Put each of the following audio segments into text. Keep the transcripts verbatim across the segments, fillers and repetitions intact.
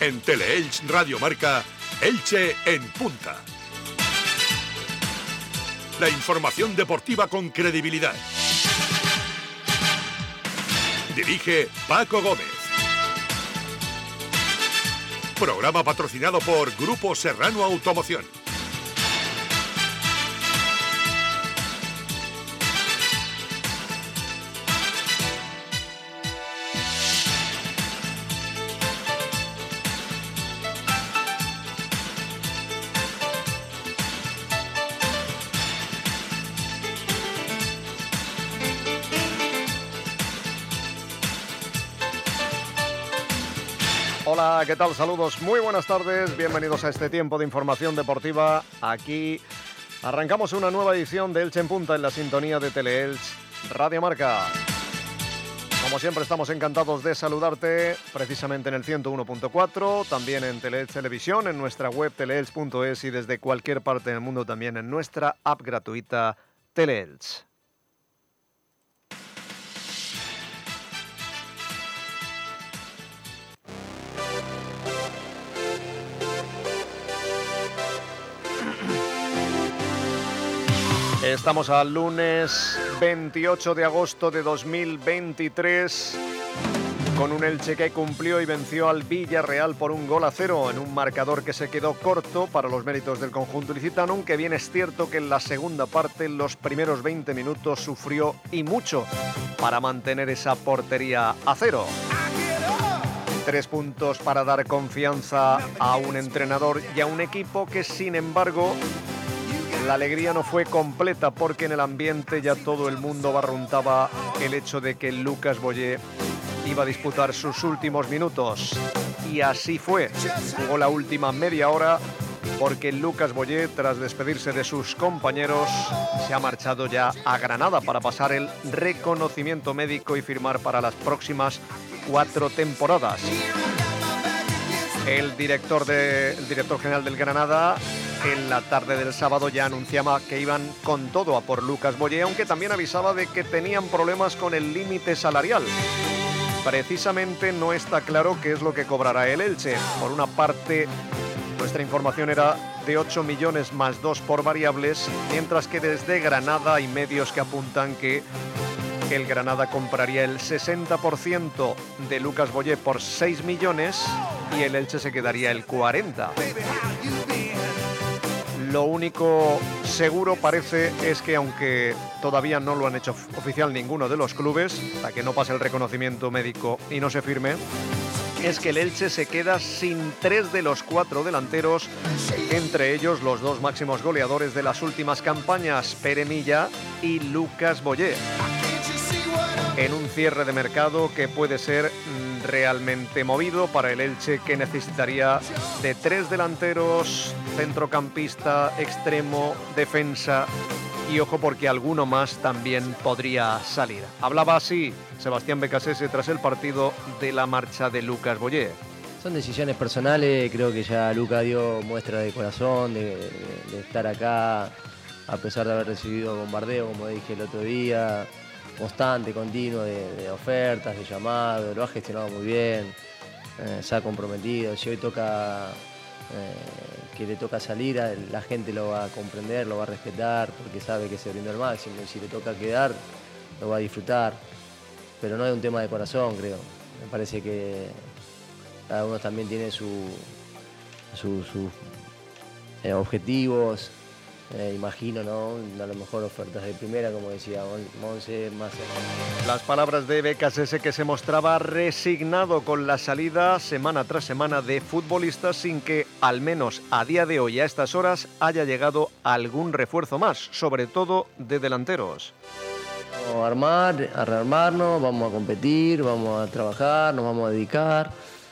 En Teleelch Radio Marca, Elche en punta. La información deportiva con credibilidad. Dirige Paco Gómez. Programa patrocinado por Grupo Serrano Automoción. Hola, ¿qué tal? Saludos, muy buenas tardes, bienvenidos a este tiempo de información deportiva. Aquí arrancamos una nueva edición de Elche en Punta en la sintonía de Teleelch Radio Marca. Como siempre estamos encantados de saludarte, precisamente en el ciento uno punto cuatro, también en Teleelch Televisión, en nuestra web teleelch punto es y desde cualquier parte del mundo también en nuestra app gratuita Teleelch. Estamos al lunes veintiocho de agosto de dos mil veintitrés con un Elche que cumplió y venció al Villarreal por un gol a cero en un marcador que se quedó corto para los méritos del conjunto ilicitano, aunque bien es cierto que en la segunda parte, en los primeros veinte minutos, sufrió y mucho para mantener esa portería a cero. Tres puntos para dar confianza a un entrenador y a un equipo que, sin embargo, la alegría no fue completa porque en el ambiente ya todo el mundo barruntaba el hecho de que Lucas Boyer iba a disputar sus últimos minutos. Y así fue. Jugó la última media hora porque Lucas Boyer, tras despedirse de sus compañeros, se ha marchado ya a Granada para pasar el reconocimiento médico y firmar para las próximas cuatro temporadas. El director, de, el director general del Granada, en la tarde del sábado ya anunciaba que iban con todo a por Lucas Boyer, aunque también avisaba de que tenían problemas con el límite salarial. Precisamente no está claro qué es lo que cobrará el Elche. Por una parte, nuestra información era de ocho millones más dos por variables, mientras que desde Granada hay medios que apuntan que el Granada compraría el sesenta por ciento de Lucas Boyer por seis millones y el Elche se quedaría el cuarenta por ciento. Lo único seguro parece es que, aunque todavía no lo han hecho oficial ninguno de los clubes, hasta que no pase el reconocimiento médico y no se firme, es que el Elche se queda sin tres de los cuatro delanteros, entre ellos los dos máximos goleadores de las últimas campañas, Pere Milla y Lucas Boyer, en un cierre de mercado que puede ser realmente movido para el Elche, que necesitaría de tres delanteros, centrocampista, extremo, defensa y ojo porque alguno más también podría salir. Hablaba así Sebastián Becasese tras el partido de la marcha de Lucas Boyer. Son decisiones personales, creo que ya Lucas dio muestra de corazón, de, de, de estar acá, a pesar de haber recibido bombardeo, como dije el otro día, constante, continuo, de, de ofertas, de llamados, lo ha gestionado muy bien, eh, se ha comprometido. Si hoy toca eh, que le toca salir, la gente lo va a comprender, lo va a respetar, porque sabe que se brindó el máximo, y si le toca quedar, lo va a disfrutar. Pero no es un tema de corazón, creo. Me parece que cada uno también tiene sus su, su, eh, objetivos. Eh, imagino, ¿no? A lo mejor ofertas de primera, como decía Monse, más. Las palabras de Becasese, que se mostraba resignado con la salida semana tras semana de futbolistas sin que, al menos a día de hoy, a estas horas, haya llegado algún refuerzo más, sobre todo de delanteros. Vamos a armar, a rearmarnos, vamos a competir, vamos a trabajar, nos vamos a dedicar.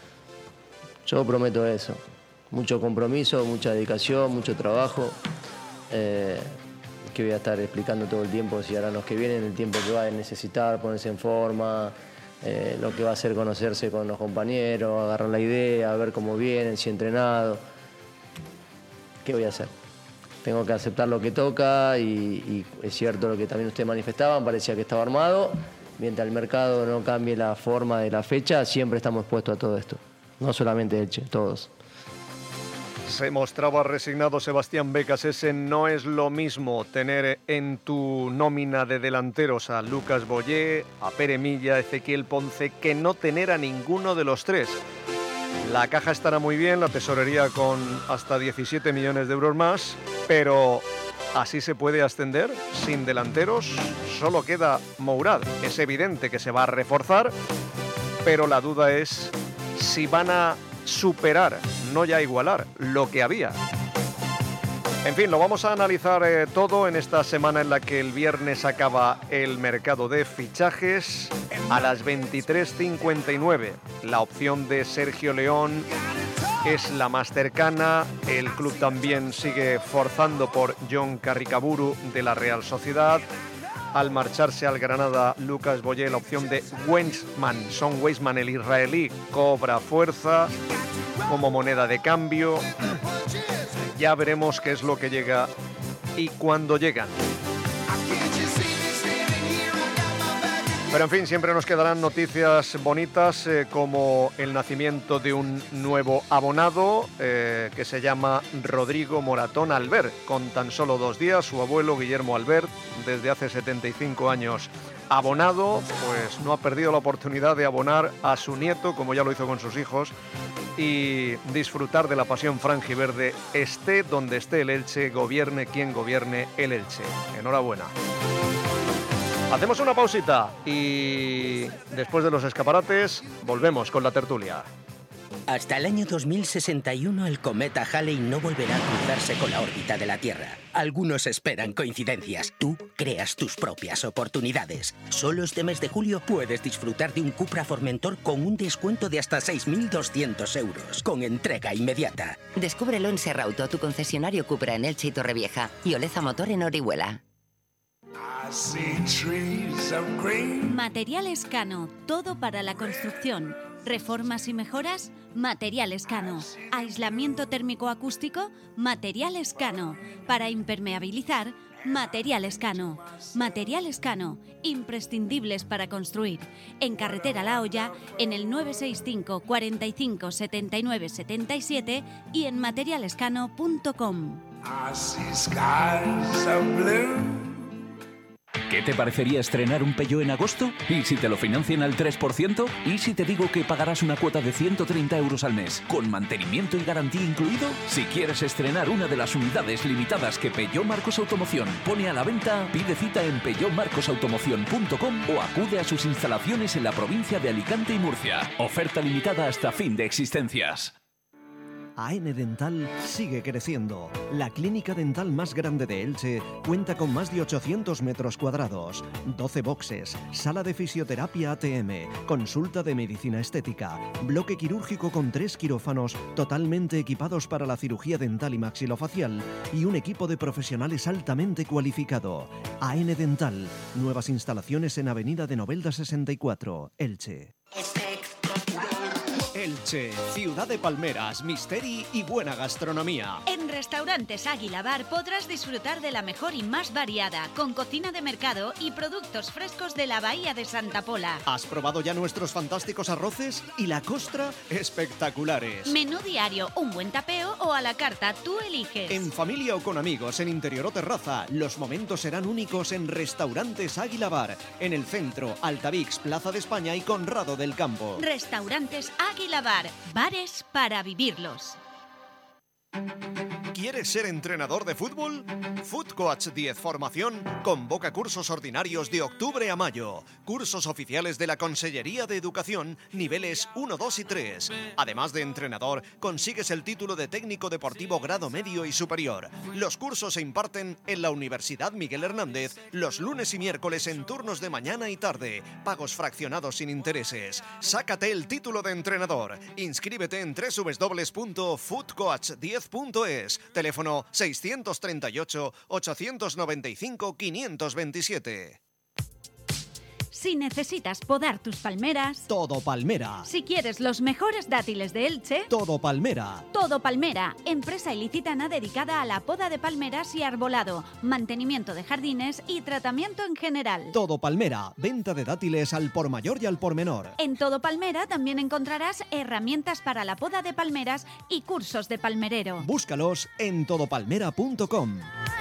Yo prometo eso. Mucho compromiso, mucha dedicación, mucho trabajo. Eh, que voy a estar explicando todo el tiempo, si ahora los que vienen, el tiempo que va a necesitar ponerse en forma, eh, lo que va a hacer conocerse con los compañeros, agarrar la idea, ver cómo vienen, si entrenado. ¿Qué voy a hacer? Tengo que aceptar lo que toca y, y es cierto lo que también ustedes manifestaban, parecía que estaba armado. Mientras el mercado no cambie la forma de la fecha, siempre estamos expuestos a todo esto. no solamente Elche, todos. Se mostraba resignado Sebastián Becas. Ese no es lo mismo tener en tu nómina de delanteros a Lucas Boyé, a Pere Milla, a Ezequiel Ponce, que no tener a ninguno de los tres. La caja estará muy bien, la tesorería con hasta diecisiete millones de euros más, pero así se puede ascender sin delanteros. Solo queda Mourad. Es evidente que se va a reforzar, pero la duda es si van a superar, no ya igualar, lo que había. En fin, lo vamos a analizar eh, todo en esta semana en la que el viernes acaba el mercado de fichajes. A las veintitrés cincuenta y nueve, la opción de Sergio León es la más cercana. El club también sigue forzando por John Carricaburu de la Real Sociedad. Al marcharse al Granada Lucas Boyé, la opción de Weissman, Son Weissman, el israelí, cobra fuerza como moneda de cambio. Ya veremos qué es lo que llega y cuándo llegan. Pero en fin, siempre nos quedarán noticias bonitas eh, como el nacimiento de un nuevo abonado eh, que se llama Rodrigo Moratón Albert. Con tan solo dos días, su abuelo Guillermo Albert, desde hace setenta y cinco años abonado, pues no ha perdido la oportunidad de abonar a su nieto, como ya lo hizo con sus hijos, y disfrutar de la pasión franjiverde, esté donde esté el Elche, gobierne quien gobierne el Elche. Enhorabuena. Hacemos una pausita y después de los escaparates volvemos con la tertulia. Hasta el año dos mil sesenta y uno el cometa Halley no volverá a cruzarse con la órbita de la Tierra. Algunos esperan coincidencias. Tú creas tus propias oportunidades. Solo este mes de julio puedes disfrutar de un Cupra Formentor con un descuento de hasta seis mil doscientos euros, con entrega inmediata. Descúbrelo en Serrauto, tu concesionario Cupra en Elche y Torrevieja, y Oleza Motor en Orihuela. Materiales Cano, todo para la construcción. Reformas y mejoras, Materiales Cano. Aislamiento térmico acústico, Materiales Cano. Para impermeabilizar, Materiales Cano. Materiales Cano, imprescindibles para construir. En Carretera La Hoya, en el nueve seis cinco, cuarenta y cinco, setenta y nueve, setenta y siete y en materialescano punto com. ¿Qué te parecería estrenar un Peugeot en agosto? ¿Y si te lo financian al tres por ciento? ¿Y si te digo que pagarás una cuota de ciento treinta euros al mes, con mantenimiento y garantía incluido? Si quieres estrenar una de las unidades limitadas que Peugeot Marcos Automoción pone a la venta, pide cita en peugeot marcos automoción punto com o acude a sus instalaciones en la provincia de Alicante y Murcia. Oferta limitada hasta fin de existencias. A N Dental sigue creciendo. La clínica dental más grande de Elche cuenta con más de ochocientos metros cuadrados, doce boxes, sala de fisioterapia A T M, consulta de medicina estética, bloque quirúrgico con tres quirófanos totalmente equipados para la cirugía dental y maxilofacial y un equipo de profesionales altamente cualificado. A N Dental, nuevas instalaciones en Avenida de Novelda sesenta y cuatro, Elche. Elche, ciudad de palmeras, misteri y buena gastronomía. En Restaurantes Águila Bar podrás disfrutar de la mejor y más variada, con cocina de mercado y productos frescos de la Bahía de Santa Pola. ¿Has probado ya nuestros fantásticos arroces? Y la costra, espectaculares. Menú diario, un buen tapeo o a la carta, tú eliges. En familia o con amigos, en interior o terraza, los momentos serán únicos en Restaurantes Águila Bar, en el centro, Altavix, Plaza de España y Conrado del Campo. Restaurantes Águila Bar, bares para vivirlos. ¿Quieres ser entrenador de fútbol? Foot Coach diez Formación convoca cursos ordinarios de octubre a mayo. Cursos oficiales de la Consellería de Educación, niveles uno, dos y tres. Además de entrenador, consigues el título de técnico deportivo grado medio y superior. Los cursos se imparten en la Universidad Miguel Hernández los lunes y miércoles en turnos de mañana y tarde. Pagos fraccionados sin intereses. Sácate el título de entrenador. Inscríbete en doble u doble u doble u punto foot coach diez punto es. Teléfono seiscientos treinta y ocho, ochocientos noventa y cinco, quinientos veintisiete. Si necesitas podar tus palmeras, Todo Palmera. si quieres los mejores dátiles de Elche, Todo Palmera. Todo Palmera, empresa ilicitana dedicada a la poda de palmeras y arbolado, mantenimiento de jardines y tratamiento en general. Todo Palmera. Venta de dátiles al por mayor y al por menor. En Todo Palmera también encontrarás herramientas para la poda de palmeras y cursos de palmerero. Búscalos en todo palmera punto com.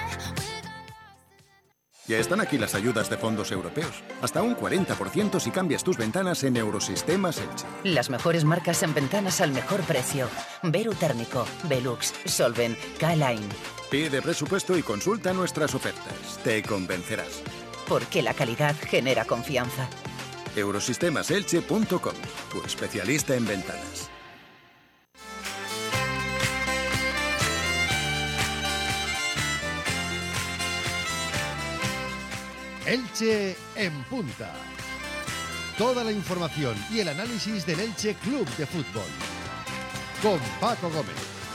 Ya están aquí las ayudas de fondos europeos. Hasta un cuarenta por ciento si cambias tus ventanas en Eurosistemas Elche. Las mejores marcas en ventanas al mejor precio. Veru Térmico, Velux, Solven, K-Line. Pide presupuesto y consulta nuestras ofertas. Te convencerás. Porque la calidad genera confianza. eurosistemas elche punto com, tu especialista en ventanas. Elche en punta. Toda la información y el análisis del Elche Club de Fútbol. Con Paco Gómez.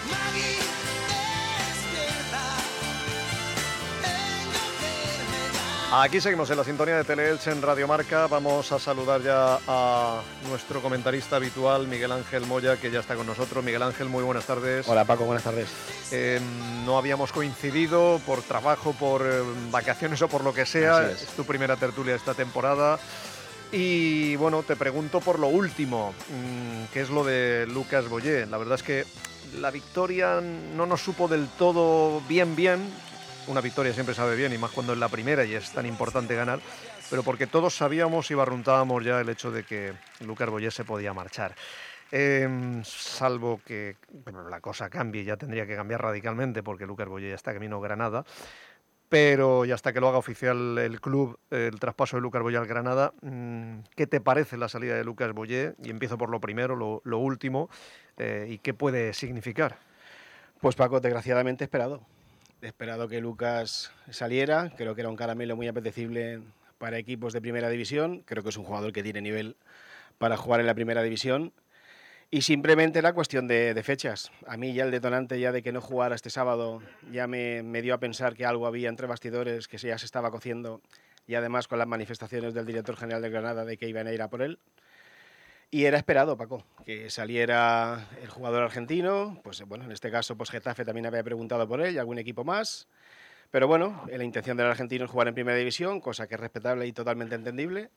Aquí seguimos en la sintonía de Teleelche en Radio Marca. Vamos a saludar ya a nuestro comentarista habitual, Miguel Ángel Moya, que ya está con nosotros. Miguel Ángel, muy buenas tardes. Hola Paco, buenas tardes. Eh, no habíamos coincidido por trabajo, por eh, vacaciones o por lo que sea. Es. es tu primera tertulia esta temporada. Y bueno, te pregunto por lo último, mmm, que es lo de Lucas Boyé. La verdad es que la victoria no nos supo del todo bien bien. Una victoria siempre sabe bien, y más cuando es la primera y es tan importante ganar, pero porque todos sabíamos y barruntábamos ya el hecho de que Lucas Boyé se podía marchar. Eh, salvo que bueno, la cosa cambie, ya tendría que cambiar radicalmente porque Lucas Boyé ya está camino a Granada, pero ya hasta que lo haga oficial el club, el traspaso de Lucas Boyé al Granada, ¿qué te parece la salida de Lucas Boyé? Y empiezo por lo primero, lo, lo último, eh, ¿y qué puede significar? Pues Paco, desgraciadamente esperado. He esperado que Lucas saliera, creo que era un caramelo muy apetecible para equipos de primera división, creo que es un jugador que tiene nivel para jugar en la primera división, y simplemente la cuestión de, de fechas. A mí ya el detonante ya de que no jugara este sábado ya me, me dio a pensar que algo había entre bastidores, que ya se estaba cociendo, y además con las manifestaciones del director general de Granada de que iban a ir a por él. Y era esperado, Paco, que saliera el jugador argentino, pues bueno, en este caso pues Getafe también había preguntado por él y algún equipo más, pero bueno, la intención del argentino es jugar en primera división, cosa que es respetable y totalmente entendible.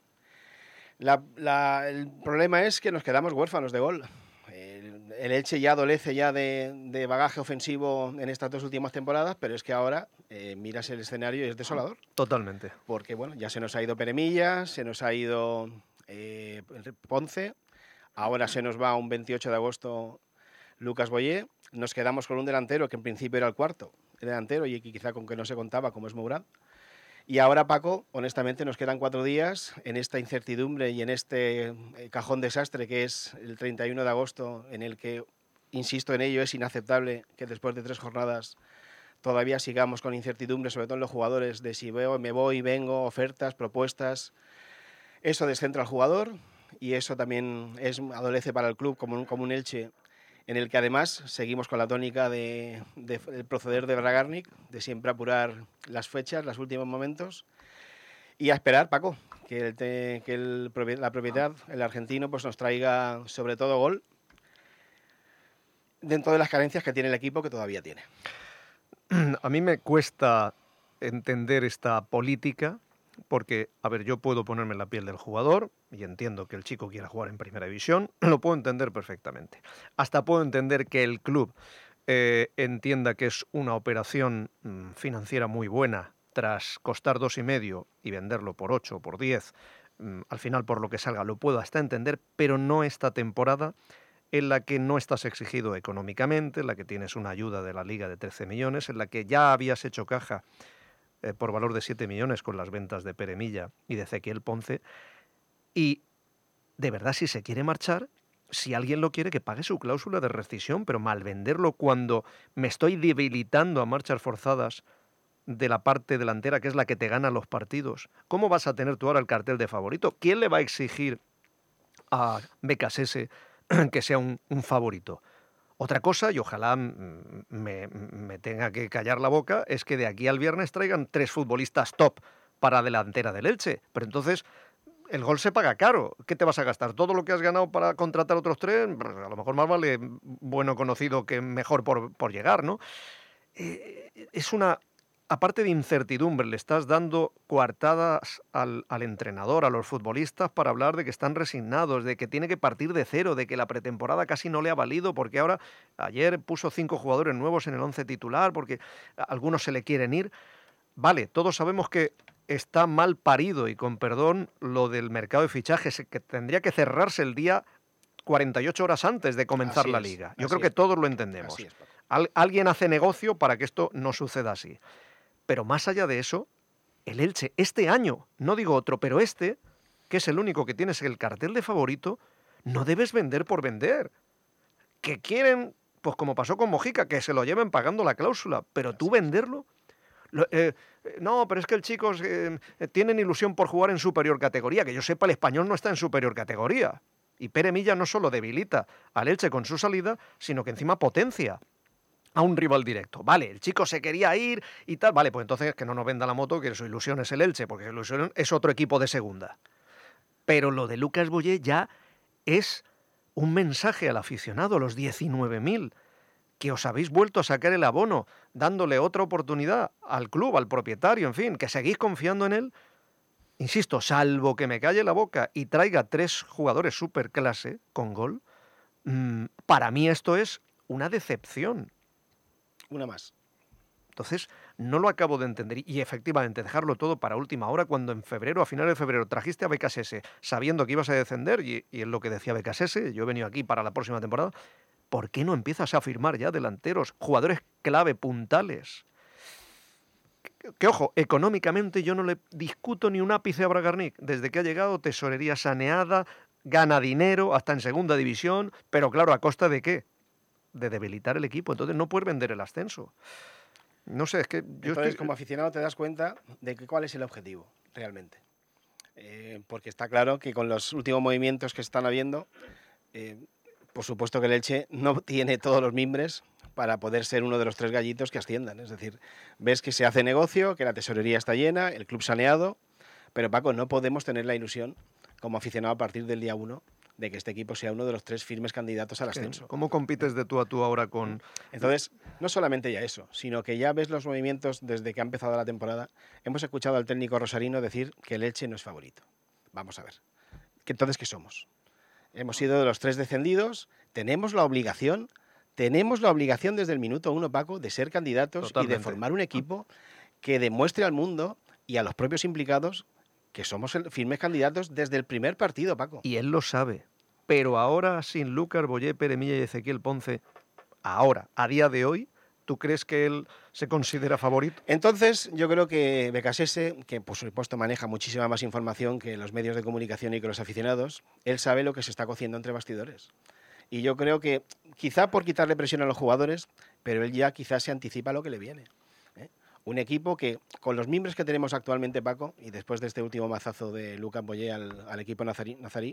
La, la, el problema es que nos quedamos huérfanos de gol. El, el Elche ya adolece ya de, de bagaje ofensivo en estas dos últimas temporadas, pero es que ahora eh, miras el escenario y es desolador. Totalmente. Porque bueno, ya se nos ha ido Peremilla, se nos ha ido eh, Ponce, ahora se nos va un veintiocho de agosto Lucas Boyé, nos quedamos con un delantero que en principio era el cuarto el delantero y quizá con que no se contaba, como es Mourad. Y ahora, Paco, honestamente nos quedan cuatro días en esta incertidumbre y en este cajón desastre que es el treinta y uno de agosto, en el que, insisto en ello, es inaceptable que después de tres jornadas todavía sigamos con incertidumbre, sobre todo en los jugadores, de si veo, me voy, vengo, ofertas, propuestas. Eso descentra al jugador y eso también es, adolece para el club como un, como un Elche, en el que además seguimos con la tónica de, de, de proceder de Bragarnik, de siempre apurar las fechas, los últimos momentos, y a esperar, Paco, que, el, que el, la propiedad, el argentino, pues nos traiga sobre todo gol dentro de las carencias que tiene el equipo, que todavía tiene. A mí me cuesta entender esta política, porque, a ver, yo puedo ponerme en la piel del jugador y entiendo que el chico quiera jugar en primera división, lo puedo entender perfectamente. Hasta puedo entender que el club eh, entienda que es una operación mm, financiera muy buena tras costar dos y medio y venderlo por ocho o por diez, mm, al final por lo que salga, lo puedo hasta entender, pero no esta temporada en la que no estás exigido económicamente, en la que tienes una ayuda de la Liga de trece millones, en la que ya habías hecho caja Eh, por valor de siete millones con las ventas de Peremilla y de Ezequiel Ponce. Y de verdad, si se quiere marchar, si alguien lo quiere, que pague su cláusula de rescisión, pero mal venderlo cuando me estoy debilitando a marchas forzadas de la parte delantera, que es la que te gana los partidos. ¿Cómo vas a tener tú ahora el cartel de favorito? ¿Quién le va a exigir a Becasese que sea un, un favorito? Otra cosa, y ojalá me, me tenga que callar la boca, es que de aquí al viernes traigan tres futbolistas top para delantera del Elche. Pero entonces el gol se paga caro. ¿Qué te vas a gastar? ¿Todo lo que has ganado para contratar otros tres? A lo mejor más vale bueno conocido que mejor por, por llegar, ¿no? Eh, es una... Aparte de incertidumbre, le estás dando coartadas al, al entrenador, a los futbolistas, para hablar de que están resignados, de que tiene que partir de cero, de que la pretemporada casi no le ha valido, porque ahora, ayer puso cinco jugadores nuevos en el once titular, porque a algunos se le quieren ir. Vale, todos sabemos que está mal parido, y con perdón, lo del mercado de fichajes, que tendría que cerrarse el día cuarenta y ocho horas antes de comenzar Así la es, liga. Yo así creo que es, todos lo entendemos. Así es, Paco. Al, alguien hace negocio para que esto no suceda así. Pero más allá de eso, el Elche, este año, no digo otro, pero este, que es el único que tienes el cartel de favorito, no debes vender por vender. Que quieren, pues como pasó con Mojica, que se lo lleven pagando la cláusula, pero tú venderlo... Lo, eh, no, pero es que el chico eh, tienen ilusión por jugar en superior categoría. Que yo sepa, el Español no está en superior categoría. Y Pere Milla no solo debilita al Elche con su salida, sino que encima potencia a un rival directo. Vale, el chico se quería ir y tal. Vale, pues entonces que no nos venda la moto, que su ilusión es el Elche, porque su ilusión es otro equipo de segunda. Pero lo de Lucas Boyé ya es un mensaje al aficionado, a los diecinueve mil, que os habéis vuelto a sacar el abono, dándole otra oportunidad al club, al propietario, en fin, que seguís confiando en él. Insisto, salvo que me calle la boca y traiga tres jugadores superclase con gol, mmm, para mí esto es una decepción. Una más. Entonces, no lo acabo de entender. Y efectivamente, dejarlo todo para última hora, cuando en febrero, a finales de febrero, trajiste a Becasese sabiendo que ibas a descender, y, y es lo que decía Becasese, yo he venido aquí para la próxima temporada, ¿por qué no empiezas a firmar ya delanteros, jugadores clave, puntales? Que, que ojo, económicamente yo no le discuto ni un ápice a Bragarnik. Desde que ha llegado, tesorería saneada, gana dinero, hasta en segunda división, pero claro, ¿a costa de qué? De debilitar el equipo. Entonces no puedes vender el ascenso. No sé, es que yo Entonces, estoy... como aficionado te das cuenta de que cuál es el objetivo realmente. Eh, porque está claro que con los últimos movimientos que están habiendo, eh, por supuesto que el Elche no tiene todos los mimbres para poder ser uno de los tres gallitos que asciendan. Es decir, ves que se hace negocio, que la tesorería está llena, el club saneado, pero Paco, no podemos tener la ilusión como aficionado a partir del día uno de que este equipo sea uno de los tres firmes candidatos al ascenso. ¿Cómo compites de tú a tú ahora con...? Entonces, no solamente ya eso, sino que ya ves los movimientos desde que ha empezado la temporada. Hemos escuchado al técnico rosarino decir que el Elche no es favorito. Vamos a ver. Entonces, ¿qué somos? Hemos sido de los tres descendidos, tenemos la obligación, tenemos la obligación desde el minuto uno, Paco, de ser candidatos Totalmente. Y de formar un equipo que demuestre al mundo y a los propios implicados que somos firmes candidatos desde el primer partido, Paco. Y él lo sabe. Pero ahora, sin Lucas Boyé, Pere Milla y Ezequiel Ponce, ahora, a día de hoy, ¿tú crees que él se considera favorito? Entonces, yo creo que Becasese, que por supuesto maneja muchísima más información que los medios de comunicación y que los aficionados, él sabe lo que se está cociendo entre bastidores. Y yo creo que, quizá por quitarle presión a los jugadores, pero él ya quizás se anticipa lo que le viene. ¿eh? Un equipo que, con los miembros que tenemos actualmente, Paco, y después de este último mazazo de Lucas Boyé al, al equipo nazarí, nazarí,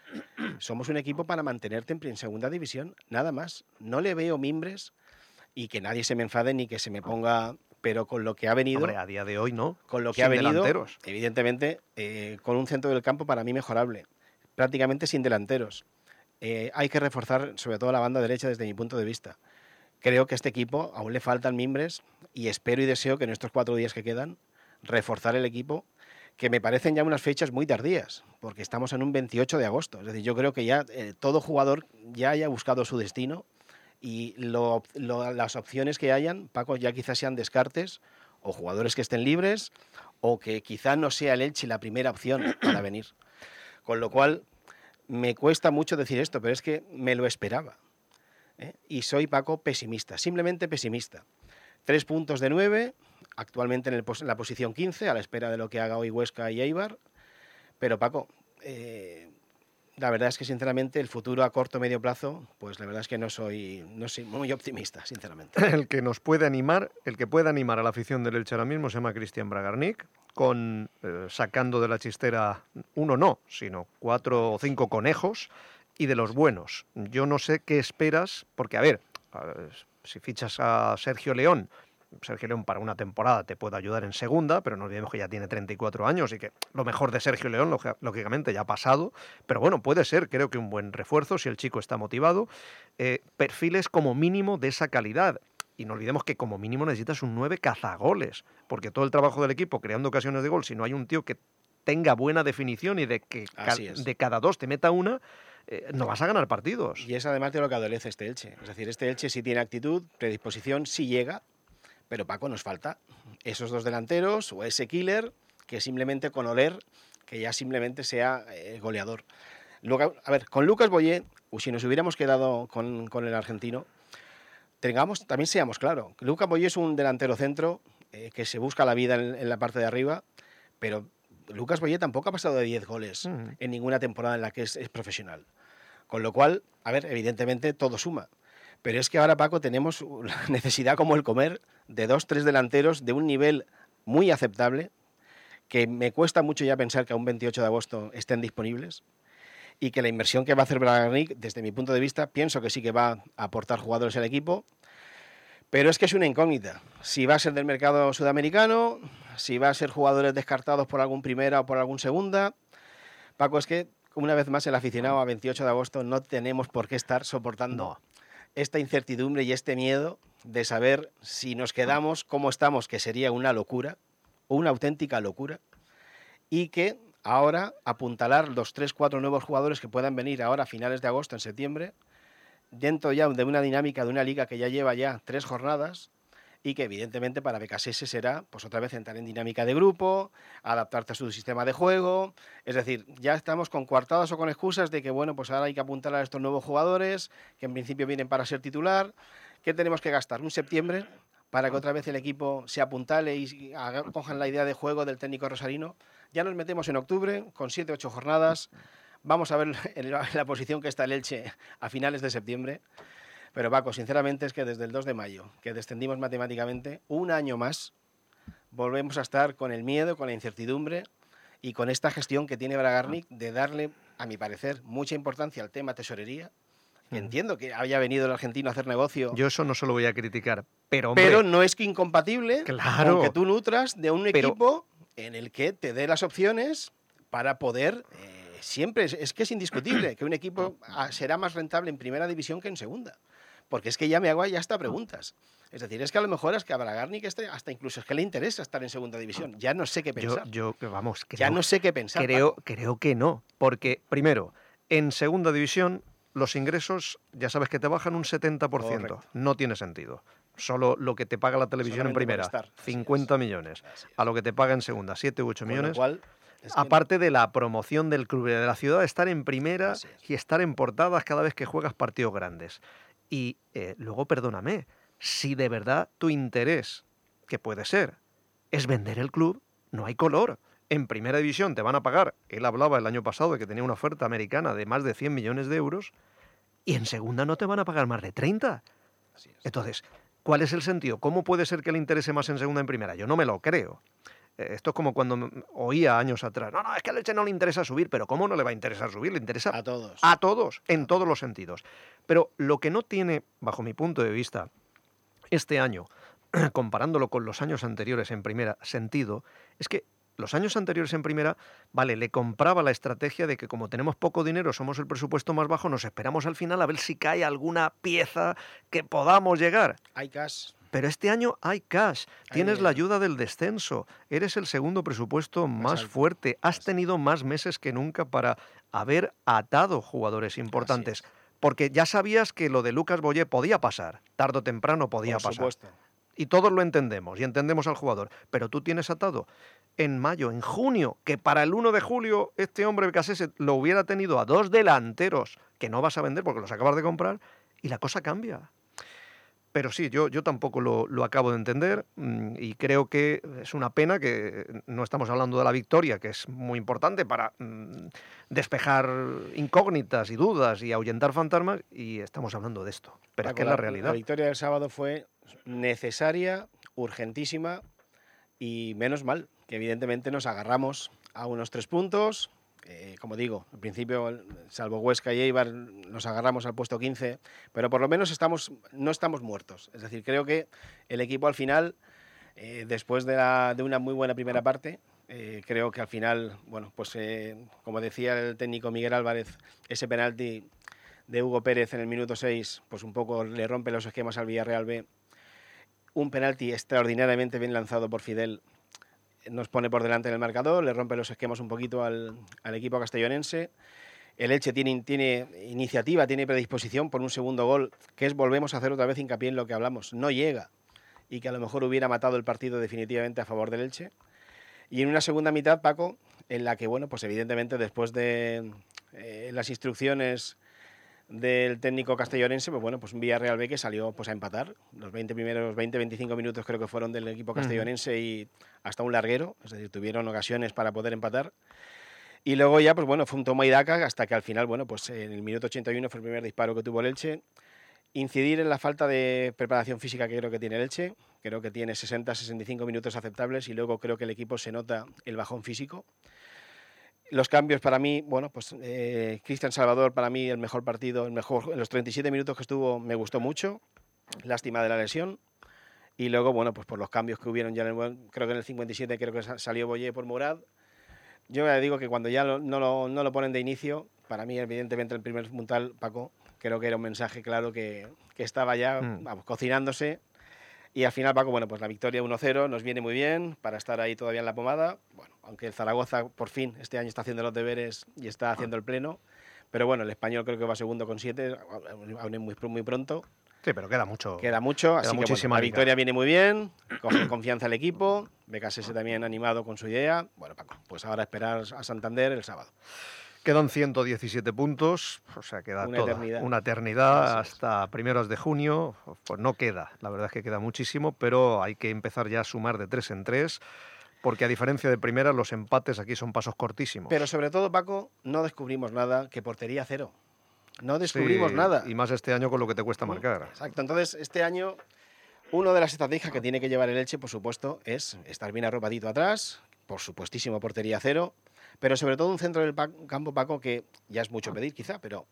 somos un equipo para mantenerte en segunda división, nada más. No le veo mimbres, y que nadie se me enfade ni que se me ponga, pero con lo que ha venido... Hombre, a día de hoy no. Con lo que sin ha venido, delanteros. Evidentemente, eh, con un centro del campo para mí mejorable, prácticamente sin delanteros. Eh, hay que reforzar sobre todo la banda derecha desde mi punto de vista. Creo que a este equipo aún le faltan mimbres y espero y deseo que en estos cuatro días que quedan reforzar el equipo, que me parecen ya unas fechas muy tardías, porque estamos en un veintiocho de agosto. Es decir, yo creo que ya eh, todo jugador ya haya buscado su destino y lo, lo, las opciones que hayan, Paco, ya quizás sean descartes o jugadores que estén libres o que quizá no sea el Elche la primera opción para venir. Con lo cual, me cuesta mucho decir esto, pero es que me lo esperaba. ¿eh? Y soy, Paco, pesimista, simplemente pesimista. Tres puntos de nueve, actualmente en, el, en la posición quince, a la espera de lo que haga hoy Huesca y Eibar. Pero, Paco, eh, la verdad es que, sinceramente, el futuro a corto o medio plazo, pues la verdad es que no soy, no soy muy optimista, sinceramente. El que nos puede animar, el que puede animar a la afición del Elche ahora mismo se llama Cristian Bragarnik, con, eh, sacando de la chistera uno no, sino cuatro o cinco conejos, y de los buenos. Yo no sé qué esperas, porque, a ver, a ver si fichas a Sergio León Sergio León para una temporada te puede ayudar en segunda, pero no olvidemos que ya tiene treinta y cuatro años y que lo mejor de Sergio León, lógicamente, ya ha pasado. Pero bueno, puede ser, creo que un buen refuerzo si el chico está motivado. Eh, perfiles como mínimo de esa calidad. Y no olvidemos que como mínimo necesitas un nueve cazagoles, porque todo el trabajo del equipo creando ocasiones de gol, si no hay un tío que tenga buena definición y de que ca de cada dos te meta una, eh, no vas a ganar partidos. Y es además de lo que adolece este Elche. Es decir, este Elche sí tiene actitud, predisposición, sí llega, pero Paco, nos falta esos dos delanteros o ese killer que simplemente con oler, que ya simplemente sea eh, goleador. Luego, a ver, con Lucas Boyé, si nos hubiéramos quedado con, con el argentino, tengamos, también seamos claros, Lucas Boyé es un delantero centro eh, que se busca la vida en, en la parte de arriba, pero Lucas Boyé tampoco ha pasado de diez goles uh-huh. en ninguna temporada en la que es, es profesional. Con lo cual, a ver, evidentemente todo suma. Pero es que ahora, Paco, tenemos la necesidad como el comer de dos, tres delanteros de un nivel muy aceptable, que me cuesta mucho ya pensar que a un veintiocho de agosto estén disponibles, y que la inversión que va a hacer Bragarnik, desde mi punto de vista, pienso que sí que va a aportar jugadores al equipo, pero es que es una incógnita. Si va a ser del mercado sudamericano, si va a ser jugadores descartados por algún primera o por algún segunda. Paco, es que una vez más el aficionado a veintiocho de agosto no tenemos por qué estar soportando no. esta incertidumbre y este miedo de saber si nos quedamos como estamos, que sería una locura, una auténtica locura, y que ahora apuntalar los tres, cuatro nuevos jugadores que puedan venir ahora a finales de agosto, en septiembre, dentro ya de una dinámica de una liga que ya lleva ya tres jornadas y que evidentemente para Becasese será pues otra vez entrar en dinámica de grupo, adaptarte a su sistema de juego. Es decir, ya estamos con coartadas o con excusas de que bueno, pues ahora hay que apuntar a estos nuevos jugadores que en principio vienen para ser titular. ¿Qué tenemos que gastar? Un septiembre para que otra vez el equipo se apuntale y cojan la idea de juego del técnico rosarino. Ya nos metemos en octubre con siete, ocho jornadas. Vamos a ver en la, en la posición que está el Elche a finales de septiembre. Pero Paco, sinceramente es que desde el dos de mayo, que descendimos matemáticamente, un año más, volvemos a estar con el miedo, con la incertidumbre y con esta gestión que tiene Bragarnik de darle, a mi parecer, mucha importancia al tema tesorería. Que entiendo que haya venido el argentino a hacer negocio. Yo eso no se lo voy a criticar, pero hombre, pero no es que incompatible claro, con que tú nutras de un pero, equipo en el que te dé las opciones para poder... Eh, siempre, es, es que es indiscutible que un equipo será más rentable en primera división que en segunda. Porque es que ya me hago ya hasta preguntas. Es decir, es que a lo mejor es que a Bragarnik esté, hasta incluso es que le interesa estar en segunda división. Ya no sé qué pensar. Yo, yo vamos, creo, ya no sé qué pensar. Creo, creo que no, porque primero, en segunda división los ingresos, ya sabes que te bajan un setenta por ciento. Correcto. No tiene sentido. Solo lo que te paga la televisión solamente en primera, estar, cincuenta es. millones. A lo que te paga en segunda, siete u ocho millones. Cual, es que aparte no. de la promoción del club, de la ciudad, estar en primera y estar en portadas cada vez que juegas partidos grandes. Y eh, luego, perdóname, si de verdad tu interés, que puede ser, es vender el club, no hay color. En primera división te van a pagar, él hablaba el año pasado de que tenía una oferta americana de más de cien millones de euros, y en segunda no te van a pagar más de treinta. Así es. Entonces, ¿cuál es el sentido? ¿Cómo puede ser que le interese más en segunda en primera? Yo no me lo creo. Esto es como cuando oía años atrás, no, no, es que al Elche no le interesa subir, pero ¿cómo no le va a interesar subir? Le interesa a todos. A todos, en todos los sentidos. Pero lo que no tiene, bajo mi punto de vista, este año, comparándolo con los años anteriores en primera sentido, es que los años anteriores en primera, vale, le compraba la estrategia de que como tenemos poco dinero, somos el presupuesto más bajo, nos esperamos al final a ver si cae alguna pieza que podamos llegar. Hay cash. Pero este año hay cash, tienes la ayuda del descenso, eres el segundo presupuesto más fuerte, has tenido más meses que nunca para haber atado jugadores importantes, porque ya sabías que lo de Lucas Boyé podía pasar, tarde o temprano podía Por pasar. Supuesto. Y todos lo entendemos, y entendemos al jugador, pero tú tienes atado en mayo, en junio, que para el uno de julio este hombre Becasese lo hubiera tenido a dos delanteros que no vas a vender porque los acabas de comprar, y la cosa cambia. Pero sí, yo, yo tampoco lo, lo acabo de entender y creo que es una pena que no estamos hablando de la victoria, que es muy importante para mm, despejar incógnitas y dudas y ahuyentar fantasmas, y estamos hablando de esto. Pero es que es la realidad. La victoria del sábado fue necesaria, urgentísima y menos mal, que evidentemente nos agarramos a unos tres puntos Eh, como digo, al principio, salvo Huesca y Eibar, nos agarramos al puesto quince, pero por lo menos estamos, no estamos muertos. Es decir, creo que el equipo al final, eh, después de, la, de una muy buena primera parte, eh, creo que al final, bueno, pues eh, como decía el técnico Miguel Álvarez, ese penalti de Hugo Pérez en el minuto seis, pues un poco le rompe los esquemas al Villarreal B. Un penalti extraordinariamente bien lanzado por Fidel nos pone por delante en el marcador, le rompe los esquemas un poquito al, al equipo castellonense. El Elche tiene, tiene iniciativa, tiene predisposición por un segundo gol, que es, volvemos a hacer otra vez hincapié en lo que hablamos, no llega, y que a lo mejor hubiera matado el partido definitivamente a favor del Elche. Y en una segunda mitad, Paco, en la que, bueno, pues evidentemente después de eh, las instrucciones del técnico castellonense, pues bueno, pues un Villarreal B que salió pues a empatar. Los veinte primeros veinte veinticinco minutos creo que fueron del equipo castellonense uh-huh. y hasta un larguero, es decir, tuvieron ocasiones para poder empatar. Y luego ya, pues bueno, fue un toma y daca hasta que al final, bueno, pues en el minuto ochenta y uno fue el primer disparo que tuvo el Elche. Incidir en la falta de preparación física que creo que tiene el Elche, creo que tiene sesenta sesenta y cinco minutos aceptables y luego creo que el equipo se nota el bajón físico. Los cambios para mí, bueno, pues eh, Cristian Salvador para mí el mejor partido, el mejor, en los treinta y siete minutos que estuvo me gustó mucho, lástima de la lesión. Y luego, bueno, pues por los cambios que hubieron ya en el, creo que en el cincuenta y siete creo que salió Boyé por Murad. Yo ya digo que cuando ya lo, no, lo, no lo ponen de inicio, para mí evidentemente el primer puntal, Paco, creo que era un mensaje claro que, que estaba ya mm. vamos, cocinándose. Y al final, Paco, bueno, pues la victoria uno cero nos viene muy bien para estar ahí todavía en la pomada. Bueno, aunque el Zaragoza por fin este año está haciendo los deberes y está haciendo el pleno. Pero bueno, el Español creo que va segundo con siete, aún es muy, muy pronto. Sí, pero queda mucho. Queda mucho, queda así que bueno, la victoria viene muy bien, coge confianza el equipo, B K S S también animado con su idea. Bueno, Paco, pues ahora esperar a Santander el sábado. Quedan ciento diecisiete puntos, o sea, queda una toda eternidad, una eternidad hasta primeros de junio. Pues no queda, la verdad es que queda muchísimo, pero hay que empezar ya a sumar de tres en tres, porque a diferencia de primera, los empates aquí son pasos cortísimos. Pero sobre todo, Paco, no descubrimos nada que portería cero. No descubrimos sí, nada. Y más este año con lo que te cuesta marcar. Exacto, entonces este año, una de las estrategias que tiene que llevar el Elche, por supuesto, es estar bien arropadito atrás, por supuestísimo portería cero, pero sobre todo un centro del campo, Paco, que ya es mucho pedir quizá, pero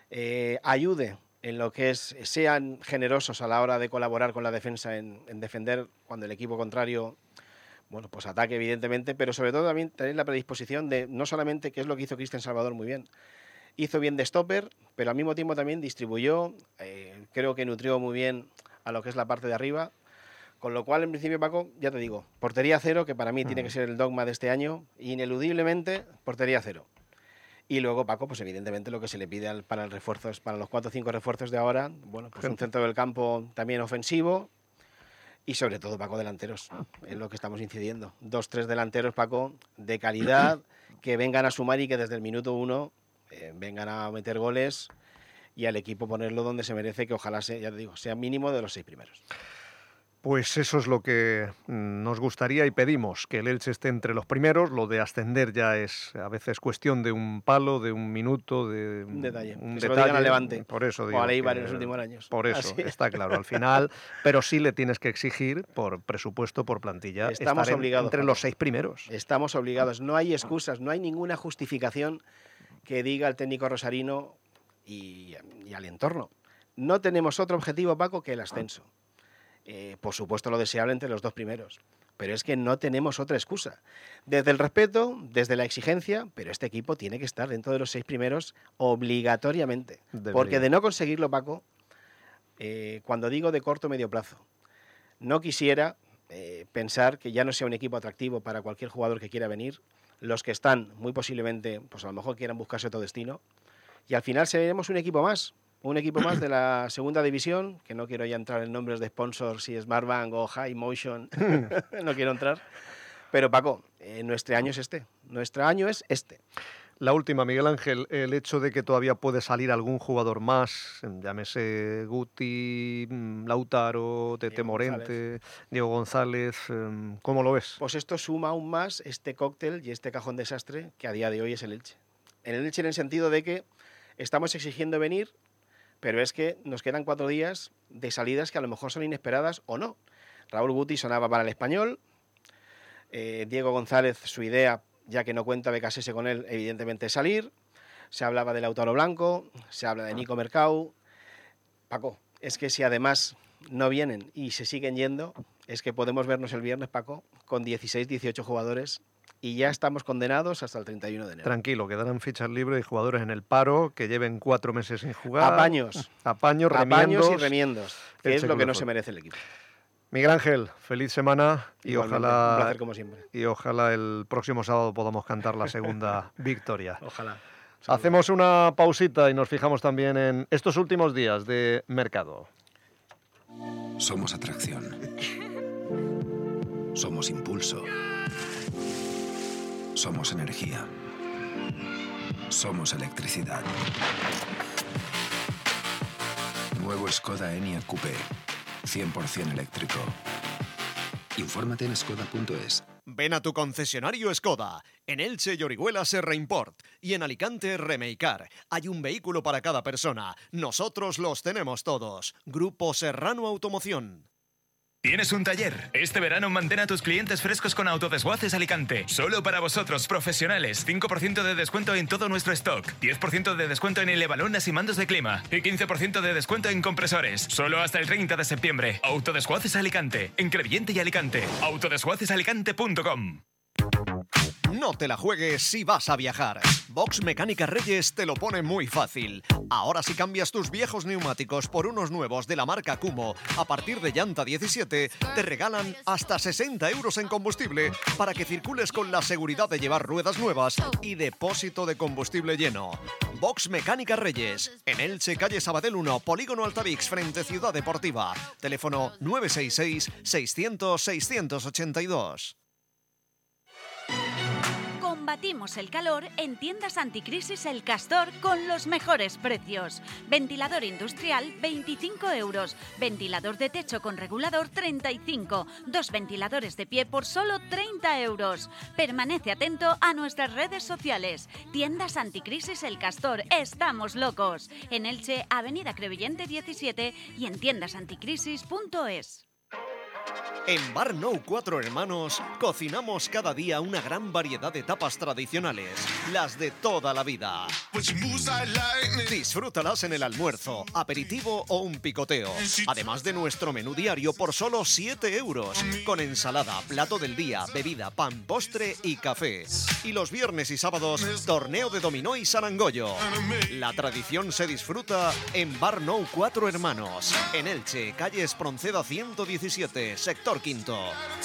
eh, ayude en lo que es, sean generosos a la hora de colaborar con la defensa en, en defender cuando el equipo contrario, bueno, pues ataque evidentemente, pero sobre todo también tener la predisposición de, no solamente, que es lo que hizo Cristian Salvador muy bien, hizo bien de stopper, pero al mismo tiempo también distribuyó, eh, creo que nutrió muy bien a lo que es la parte de arriba. Con lo cual, en principio, Paco, ya te digo, portería cero, que para mí uh-huh. tiene que ser el dogma de este año, ineludiblemente portería cero. Y luego, Paco, pues evidentemente lo que se le pide al, para, el refuerzos, para los cuatro o cinco refuerzos de ahora, bueno, pues un centro del campo también ofensivo y sobre todo, Paco, delanteros, es lo que estamos incidiendo. Dos, tres delanteros, Paco, de calidad, que vengan a sumar y que desde el minuto uno eh, vengan a meter goles y al equipo ponerlo donde se merece, que ojalá sea, ya te digo, sea mínimo de los seis primeros. Pues eso es lo que nos gustaría y pedimos, que el Elche esté entre los primeros. Lo de ascender ya es a veces cuestión de un palo, de un minuto, de un detalle. Un que detalle. Se lo digan al Levante por eso digo o al Eibar que, en los últimos años. Por eso, Así. está claro, al final. Pero sí le tienes que exigir, por presupuesto, por plantilla, Estamos estar obligados, en, entre Paco. los seis primeros. Estamos obligados. No hay excusas, no hay ninguna justificación que diga el técnico rosarino y, y al entorno. No tenemos otro objetivo, Paco, que el ascenso. Eh, por supuesto lo deseable entre los dos primeros, pero es que no tenemos otra excusa. Desde el respeto, desde la exigencia, pero este equipo tiene que estar dentro de los seis primeros obligatoriamente. Debería. Porque de no conseguirlo, Paco, eh, cuando digo de corto o medio plazo, no quisiera eh, pensar que ya no sea un equipo atractivo para cualquier jugador que quiera venir. Los que están, muy posiblemente, pues a lo mejor quieran buscarse otro destino, y al final seremos un equipo más. Un equipo más de la segunda división, que no quiero ya entrar en nombres de sponsors, si Smartbank o High Motion, no quiero entrar. Pero Paco, eh, nuestro año es este, nuestro año es este. La última, Miguel Ángel, el hecho de que todavía puede salir algún jugador más, llámese Guti, Lautaro, Tete Morente, Diego González, ¿cómo lo ves? Pues esto suma aún más este cóctel y este cajón desastre que a día de hoy es el Elche. En el Elche en el sentido de que estamos exigiendo venir, pero es que nos quedan cuatro días de salidas que a lo mejor son inesperadas o no. Raúl Guti sonaba para el Español, eh, Diego González, su idea ya que no cuenta B K S S con él, evidentemente salir. Se hablaba del Lautaro Blanco, se habla de Nico Mercau. Paco, es que si además no vienen y se siguen yendo, es que podemos vernos el viernes, Paco, con dieciséis, dieciocho jugadores y ya estamos condenados hasta el treinta y uno de enero. Tranquilo, quedarán fichas libres y jugadores en el paro que lleven cuatro meses sin jugar. Apaños. Apaños, remiendos. Apaños y remiendos, que es lo que no se merece el equipo. Miguel Ángel, feliz semana y Igualmente, ojalá, un placer como siempre. Y ojalá el próximo sábado podamos cantar la segunda victoria. Ojalá. Hacemos una pausita y nos fijamos también en estos últimos días de mercado. Somos atracción. Somos impulso. Somos energía. Somos electricidad. Nuevo Skoda Enyaq Coupé. cien por ciento eléctrico. Infórmate en skoda punto es. Ven a tu concesionario Skoda. En Elche y Orihuela Serra Import. Y en Alicante Remeicar. Hay un vehículo para cada persona. Nosotros los tenemos todos. Grupo Serrano Automoción. ¿Tienes un taller? Este verano mantén a tus clientes frescos con Autodesguaces Alicante. Solo para vosotros, profesionales. cinco por ciento de descuento en todo nuestro stock. diez por ciento de descuento en elevalonas y mandos de clima. Y quince por ciento de descuento en compresores. Solo hasta el treinta de septiembre. Autodesguaces Alicante. En Crevillente y Alicante. autodesguaces alicante punto com. No te la juegues si vas a viajar. Box Mecánica Reyes te lo pone muy fácil. Ahora si cambias tus viejos neumáticos por unos nuevos de la marca Kumo, a partir de llanta diecisiete, te regalan hasta sesenta euros en combustible para que circules con la seguridad de llevar ruedas nuevas y depósito de combustible lleno. Box Mecánica Reyes, en Elche, calle Sabadell uno, Polígono Altavix, frente Ciudad Deportiva. Teléfono nueve seis seis, seiscientos, seiscientos ochenta y dos. Combatimos el calor en Tiendas Anticrisis El Castor con los mejores precios. Ventilador industrial veinticinco euros. Ventilador de techo con regulador treinta y cinco. Dos ventiladores de pie por solo treinta euros. Permanece atento a nuestras redes sociales. Tiendas Anticrisis El Castor. Estamos locos. En Elche, Avenida Crevillente diecisiete y en tiendas anticrisis punto es. En Bar Nou Cuatro Hermanos cocinamos cada día una gran variedad de tapas tradicionales, las de toda la vida. Disfrútalas en el almuerzo, aperitivo o un picoteo. Además de nuestro menú diario por solo siete euros, con ensalada, plato del día, bebida, pan, postre y café. Y los viernes y sábados, torneo de dominó y sarangollo. La tradición se disfruta en Bar Nou Cuatro Hermanos, en Elche, calle Espronceda ciento diecisiete, sector quinto.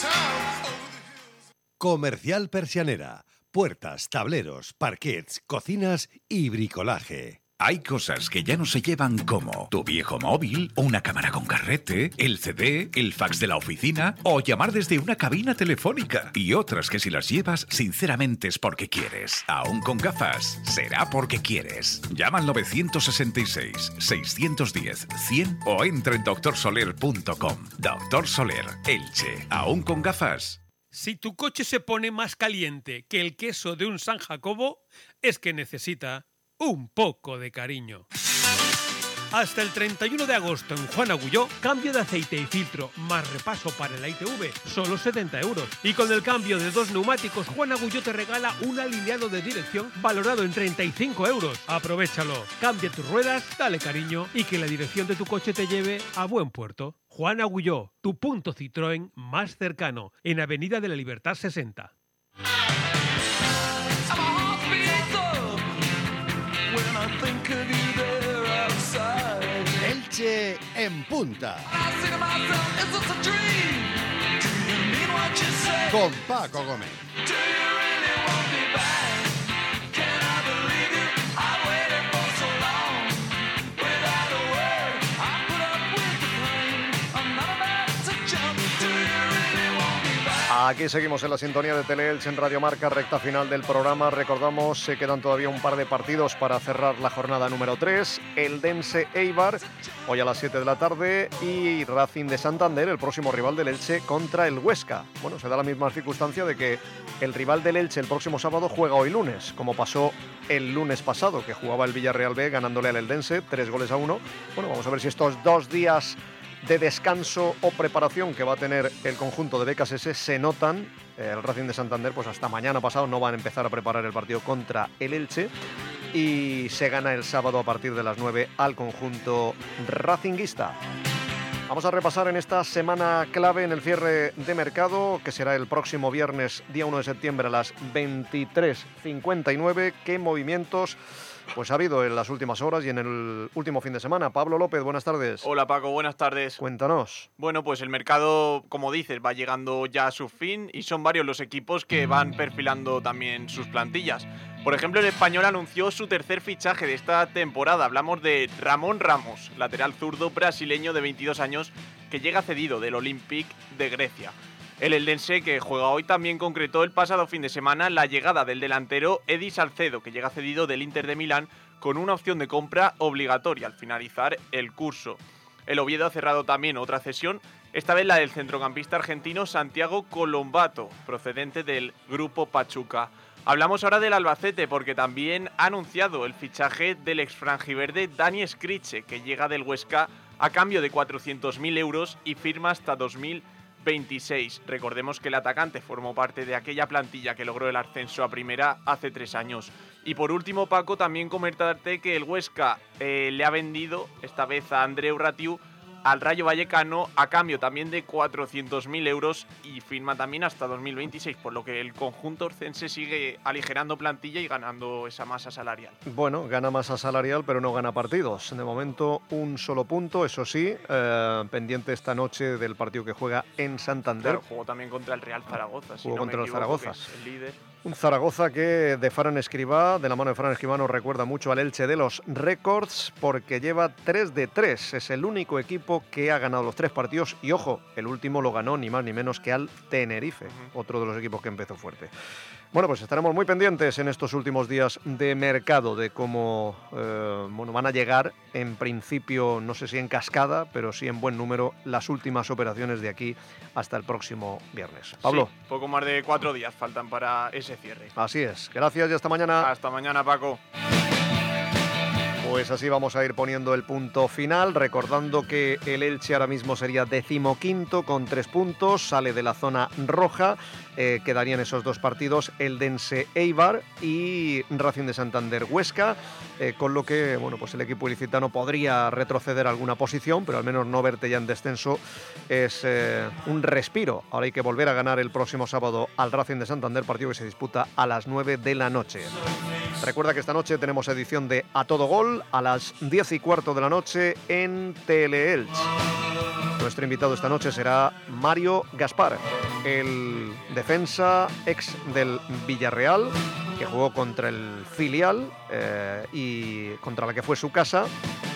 Comercial Persianera. Puertas, tableros, parquets, cocinas y bricolaje. Hay cosas que ya no se llevan como tu viejo móvil, o una cámara con carrete, el C D, el fax de la oficina o llamar desde una cabina telefónica. Y otras que si las llevas, sinceramente es porque quieres. Aún con gafas, será porque quieres. Llama al nueve seis seis, seis uno cero, cien o entra en doctor soler punto com. Doctor Soler, Elche. Aún con gafas. Si tu coche se pone más caliente que el queso de un San Jacobo, es que necesita un poco de cariño. Hasta el treinta y uno de agosto en Juan Agulló, cambio de aceite y filtro más repaso para el I T V, solo setenta euros. Y con el cambio de dos neumáticos, Juan Agulló te regala un alineado de dirección valorado en treinta y cinco euros. Aprovéchalo, cambia tus ruedas, dale cariño y que la dirección de tu coche te lleve a buen puerto. Juan Agulló, tu punto Citroën más cercano, en Avenida de la Libertad sesenta. Elche en punta. Con Paco Gómez. Aquí seguimos en la sintonía de Teleelche en Radio Marca, recta final del programa. Recordamos, se quedan todavía un par de partidos para cerrar la jornada número tres. Eldense Eibar, hoy a las siete de la tarde, y Racing de Santander, el próximo rival del Elche, contra el Huesca. Bueno, se da la misma circunstancia de que el rival del Elche el próximo sábado juega hoy lunes, como pasó el lunes pasado, que jugaba el Villarreal B ganándole al Eldense, tres goles a uno. Bueno, vamos a ver si estos dos días de descanso o preparación que va a tener el conjunto de B K S S se notan. El Racing de Santander, pues hasta mañana pasado no van a empezar a preparar el partido contra el Elche y se gana el sábado a partir de las nueve al conjunto racinguista. Vamos a repasar en esta semana clave en el cierre de mercado, que será el próximo viernes, día uno de septiembre a las veintitrés cincuenta y nueve, qué movimientos pues ha habido en las últimas horas y en el último fin de semana. Pablo López, buenas tardes. Hola Paco, buenas tardes. Cuéntanos. Bueno, pues el mercado, como dices, va llegando ya a su fin y son varios los equipos que van perfilando también sus plantillas. Por ejemplo, el Español anunció su tercer fichaje de esta temporada. Hablamos de Ramón Ramos, lateral zurdo brasileño de veintidós años que llega cedido del Olympique de Grecia. El eldense, que juega hoy, también concretó el pasado fin de semana la llegada del delantero Edi Salcedo, que llega cedido del Inter de Milán con una opción de compra obligatoria al finalizar el curso. El Oviedo ha cerrado también otra cesión, esta vez la del centrocampista argentino Santiago Colombato, procedente del Grupo Pachuca. Hablamos ahora del Albacete porque también ha anunciado el fichaje del ex franjiverde Dani Scriche, que llega del Huesca a cambio de cuatrocientos mil euros y firma hasta dos mil veintiséis. Recordemos que el atacante formó parte de aquella plantilla que logró el ascenso a primera hace tres años. Y por último, Paco, también comentarte que el Huesca eh, le ha vendido esta vez a Andreu Ratiu al Rayo Vallecano a cambio también de cuatrocientos mil euros y firma también hasta dos mil veintiséis, por lo que el conjunto orcense sigue aligerando plantilla y ganando esa masa salarial. Bueno, gana masa salarial pero no gana partidos. De momento un solo punto, eso sí, eh, pendiente esta noche del partido que juega en Santander. Claro, jugó también contra el Real Zaragoza. Si jugó no contra me el equivoco, Zaragoza. Que es el líder. Un Zaragoza que de Fran Escribá, de la mano de Fran Escribá, nos recuerda mucho al Elche de los récords porque lleva tres de tres. Es el único equipo que ha ganado los tres partidos y, ojo, el último lo ganó ni más ni menos que al Tenerife, uh-huh. otro de los equipos que empezó fuerte. Bueno, pues estaremos muy pendientes en estos últimos días de mercado de cómo eh, bueno, van a llegar, en principio, no sé si en cascada, pero sí en buen número, las últimas operaciones de aquí hasta el próximo viernes. Pablo. Sí, poco más de cuatro días faltan para ese cierre. Así es. Gracias y hasta mañana. Hasta mañana, Paco. Pues así vamos a ir poniendo el punto final, recordando que el Elche ahora mismo sería decimoquinto con tres puntos, sale de la zona roja, eh, quedarían esos dos partidos, Eldense Eibar y Racing de Santander Huesca, eh, con lo que bueno, pues el equipo ilicitano podría retroceder alguna posición, pero al menos no verte ya en descenso es eh, un respiro. Ahora hay que volver a ganar el próximo sábado al Racing de Santander, partido que se disputa a las nueve de la noche. Recuerda que esta noche tenemos edición de A Todo Gol a las diez y cuarto de la noche en Teleelch. Nuestro invitado esta noche será Mario Gaspar, el defensa ex del Villarreal, que jugó contra el filial eh, y contra la que fue su casa,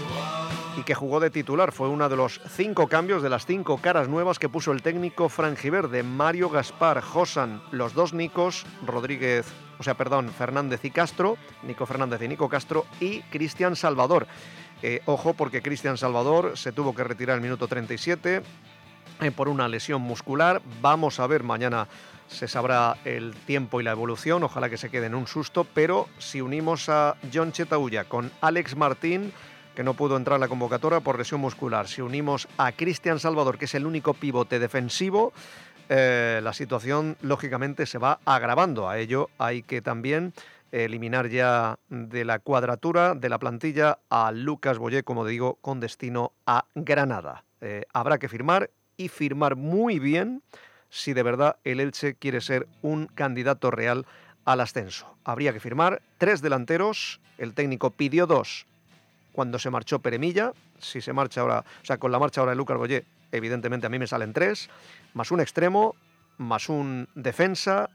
y que jugó de titular. Fue uno de los cinco cambios, de las cinco caras nuevas que puso el técnico franjiverde. Mario Gaspar, Josan, los dos Nicos, Rodríguez, o sea, perdón, Fernández y Castro, Nico Fernández y Nico Castro, y Cristian Salvador. Eh, ojo, porque Cristian Salvador se tuvo que retirar el minuto treinta y siete eh, por una lesión muscular. Vamos a ver, mañana se sabrá el tiempo y la evolución, ojalá que se quede en un susto, pero si unimos a John Chetaulla con Alex Martín, que no pudo entrar en la convocatoria por lesión muscular, si unimos a Cristian Salvador, que es el único pivote defensivo, eh, la situación lógicamente se va agravando. A ello hay que también eliminar ya de la cuadratura de la plantilla a Lucas Boyé, como digo, con destino a Granada. Eh, habrá que firmar y firmar muy bien si de verdad el Elche quiere ser un candidato real al ascenso. Habría que firmar tres delanteros, el técnico pidió dos cuando se marchó Peremilla. Si se marcha ahora, o sea, con la marcha ahora de Lucas Boyé, evidentemente a mí me salen tres, más un extremo, más un defensa,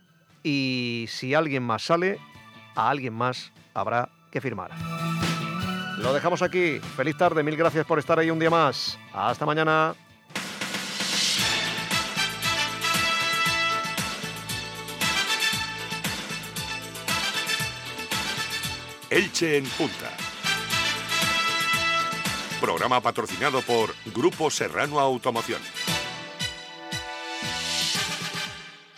y si alguien más sale, a alguien más habrá que firmar. Lo dejamos aquí. Feliz tarde, mil gracias por estar ahí un día más. Hasta mañana. Elche en Punta. Programa patrocinado por Grupo Serrano Automoción.